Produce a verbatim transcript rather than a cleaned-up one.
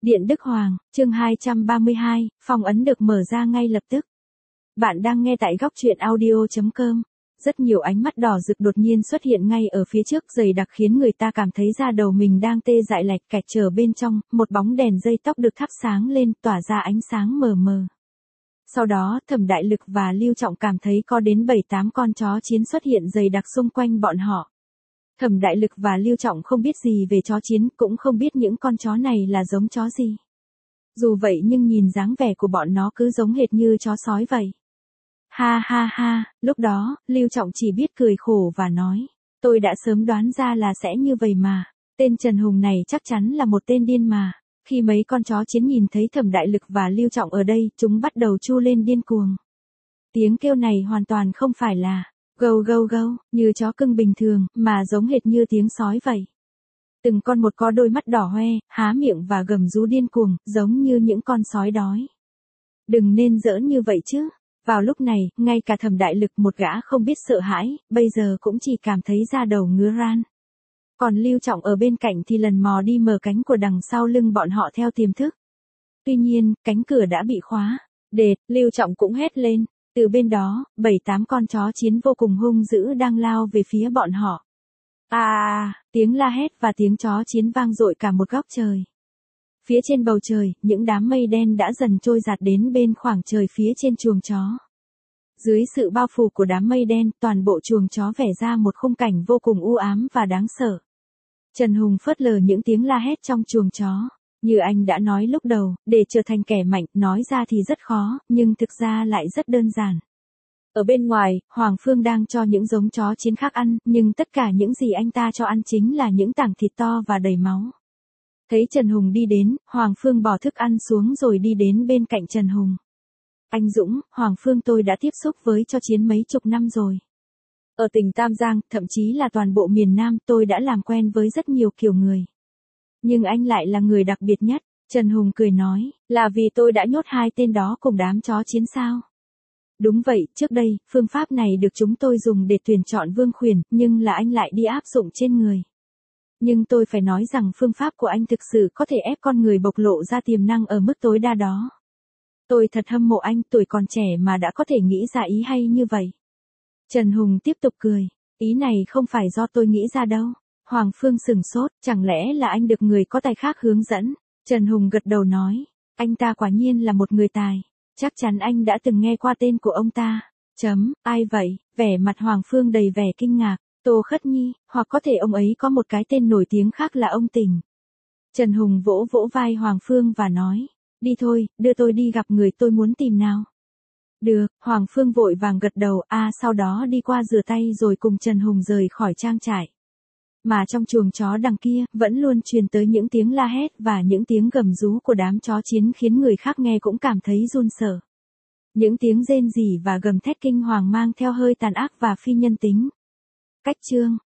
Điện Đức Hoàng, chương hai trăm ba mươi hai, phong ấn được mở ra ngay lập tức. Bạn đang nghe tại góc truyện audio chấm com. Rất nhiều ánh mắt đỏ rực đột nhiên xuất hiện ngay ở phía trước, dày đặc khiến người ta cảm thấy da đầu mình đang tê dại lạch cạch. Trở bên trong, một bóng đèn dây tóc được thắp sáng lên, tỏa ra ánh sáng mờ mờ. Sau đó, Thẩm Đại Lực và Lưu Trọng cảm thấy có đến bảy tám con chó chiến xuất hiện dày đặc xung quanh bọn họ. Thẩm Đại Lực và Lưu Trọng không biết gì về chó chiến, cũng không biết những con chó này là giống chó gì. Dù vậy nhưng nhìn dáng vẻ của bọn nó cứ giống hệt như chó sói vậy. Ha ha ha, lúc đó, Lưu Trọng chỉ biết cười khổ và nói, tôi đã sớm đoán ra là sẽ như vậy mà. Tên Trần Hùng này chắc chắn là một tên điên mà. Khi mấy con chó chiến nhìn thấy Thẩm Đại Lực và Lưu Trọng ở đây, chúng bắt đầu tru lên điên cuồng. Tiếng kêu này hoàn toàn không phải là gâu gâu gâu, như chó cưng bình thường, mà giống hệt như tiếng sói vậy. Từng con một có đôi mắt đỏ hoe, há miệng và gầm rú điên cuồng, giống như những con sói đói. Đừng nên giỡn như vậy chứ. Vào lúc này, ngay cả Thẩm Đại Lực, một gã không biết sợ hãi, bây giờ cũng chỉ cảm thấy da đầu ngứa ran. Còn Lưu Trọng ở bên cạnh thì lần mò đi mở cánh của đằng sau lưng bọn họ theo tiềm thức. Tuy nhiên, cánh cửa đã bị khóa. Đệt, Lưu Trọng cũng hét lên. Từ bên đó, bảy tám con chó chiến vô cùng hung dữ đang lao về phía bọn họ. À, tiếng la hét và tiếng chó chiến vang dội cả một góc trời. Phía trên bầu trời, những đám mây đen đã dần trôi dạt đến bên khoảng trời phía trên chuồng chó. Dưới sự bao phủ của đám mây đen, toàn bộ chuồng chó vẻ ra một khung cảnh vô cùng u ám và đáng sợ. Trần Hùng phớt lờ những tiếng la hét trong chuồng chó. Như anh đã nói lúc đầu, để trở thành kẻ mạnh, nói ra thì rất khó, nhưng thực ra lại rất đơn giản. Ở bên ngoài, Hoàng Phương đang cho những giống chó chiến khác ăn, nhưng tất cả những gì anh ta cho ăn chính là những tảng thịt to và đầy máu. Thấy Trần Hùng đi đến, Hoàng Phương bỏ thức ăn xuống rồi đi đến bên cạnh Trần Hùng. Anh Dũng, Hoàng Phương tôi đã tiếp xúc với chó chiến mấy chục năm rồi. Ở tỉnh Tam Giang, thậm chí là toàn bộ miền Nam, tôi đã làm quen với rất nhiều kiểu người. Nhưng anh lại là người đặc biệt nhất. Trần Hùng cười nói, là vì tôi đã nhốt hai tên đó cùng đám chó chiến sao? Đúng vậy, trước đây, phương pháp này được chúng tôi dùng để tuyển chọn vương khuyển, nhưng là anh lại đi áp dụng trên người. Nhưng tôi phải nói rằng phương pháp của anh thực sự có thể ép con người bộc lộ ra tiềm năng ở mức tối đa đó. Tôi thật hâm mộ anh, tuổi còn trẻ mà đã có thể nghĩ ra ý hay như vậy. Trần Hùng tiếp tục cười, ý này không phải do tôi nghĩ ra đâu. Hoàng Phương sửng sốt, chẳng lẽ là anh được người có tài khác hướng dẫn? Trần Hùng gật đầu nói, anh ta quả nhiên là một người tài. Chắc chắn anh đã từng nghe qua tên của ông ta. Chấm, ai vậy? Vẻ mặt Hoàng Phương đầy vẻ kinh ngạc. Tô Khất Nhi, hoặc có thể ông ấy có một cái tên nổi tiếng khác là ông Tình. Trần Hùng vỗ vỗ vai Hoàng Phương và nói, đi thôi, đưa tôi đi gặp người tôi muốn tìm nào. Được, Hoàng Phương vội vàng gật đầu, a à, sau đó đi qua rửa tay rồi cùng Trần Hùng rời khỏi trang trại. Mà trong chuồng chó đằng kia, vẫn luôn truyền tới những tiếng la hét và những tiếng gầm rú của đám chó chiến khiến người khác nghe cũng cảm thấy run sợ. Những tiếng rên rỉ và gầm thét kinh hoàng mang theo hơi tàn ác và phi nhân tính. Cách chương